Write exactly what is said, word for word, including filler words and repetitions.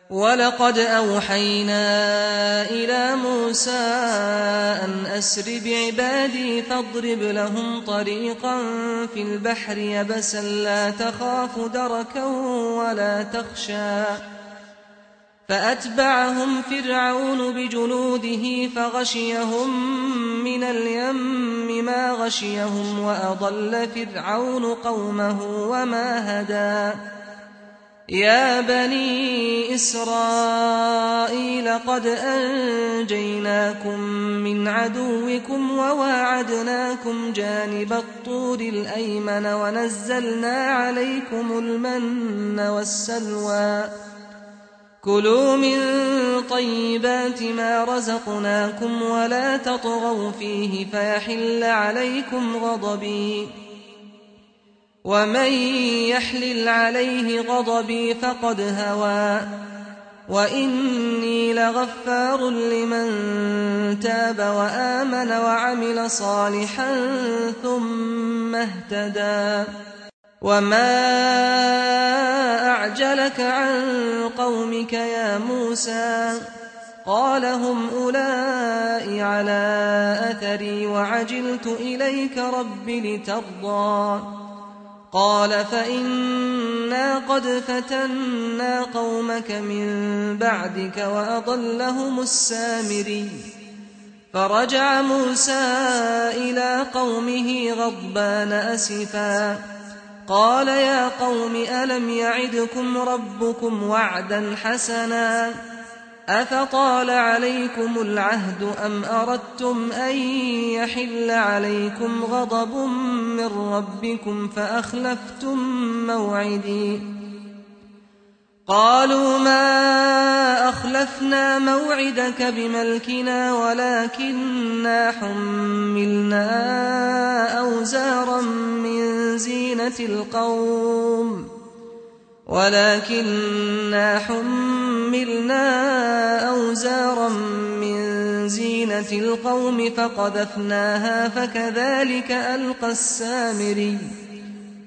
وَلَقَدْ أَوْحَيْنَا إِلَىٰ مُوسَىٰ أَنْ أَسْرِ بِعِبَادِي فَاضْرِبْ لَهُمْ طَرِيقًا فِي الْبَحْرِ يَبَسًا لَّا تَخَافُ دَرَكًا وَلَا تَخْشَىٰ فَأَتْبَعَهُمْ فِرْعَوْنُ بِجُنُودِهِ فَغَشِيَهُم مِّنَ الْيَمِّ مَا غَشِيَهُمْ وَأَضَلَّ فِرْعَوْنُ قَوْمَهُ وَمَا هَدَىٰ يَا بَنِي إِسْرَائِيلَ قَدْ أَنجَيْنَاكُم مِّنْ عَدُوِّكُمْ وَوَاعَدْنَاكُمْ جَانِبَ الطُّورِ الْأَيْمَنَ وَنَزَّلْنَا عَلَيْكُمُ الْمَنَّ وَالسَّلْوَىٰ كُلُوا مِن طَيِّبَاتِ مَا رَزَقْنَاكُمْ وَلَا تَطْغَوْا فِيهِ فَيَحِلَّ عَلَيْكُمْ غَضَبِي وَمَن يَحْلِلْ عَلَيْهِ غَضَبِي فَقَدْ هَوَىٰ وَإِنِّي لَغَفَّارٌ لِّمَن تَابَ وَآمَنَ وَعَمِلَ صَالِحًا ثُمَّ اهْتَدَىٰ وَمَا أَعْجَلَكَ عَن قَوْمِكَ يَا مُوسَىٰ قَالَ هُمْ أُولَاءِ عَلَىٰ أَثَرِي وَعَجِلْتُ إِلَيْكَ رَبِّ لِتَرْضَىٰ قَالَ فَإِنَّا قَدْ فَتَنَّا قَوْمَكَ مِن بَعْدِكَ وَأَضَلَّهُمُ السَّامِرِيُّ فَرَجَعَ مُوسَىٰ إِلَىٰ قَوْمِهِ غَضْبَانَ أَسِفًا قَالَ يَا قَوْمِ أَلَمْ يَعِدْكُمْ رَبُّكُمْ وَعْدًا حَسَنًا أَفَطَالَ عَلَيْكُمُ الْعَهْدُ أَمْ أَرَدتُّمْ أَن يَحِلَّ عَلَيْكُمْ غَضَبٌ مِّن رَّبِّكُمْ فَأَخْلَفْتُم مَّوْعِدِي قَالُوا مَا أَخْلَفْنَا مَوْعِدَكَ بِمَلْكِنَا وَلَٰكِنَّا حُمِّلْنَا أَوْزَارًا مِّن زِينَةِ الْقَوْمِ ولكننا حملنا أوزارا من زينة القوم فقذفناها فكذلك ألقى السامري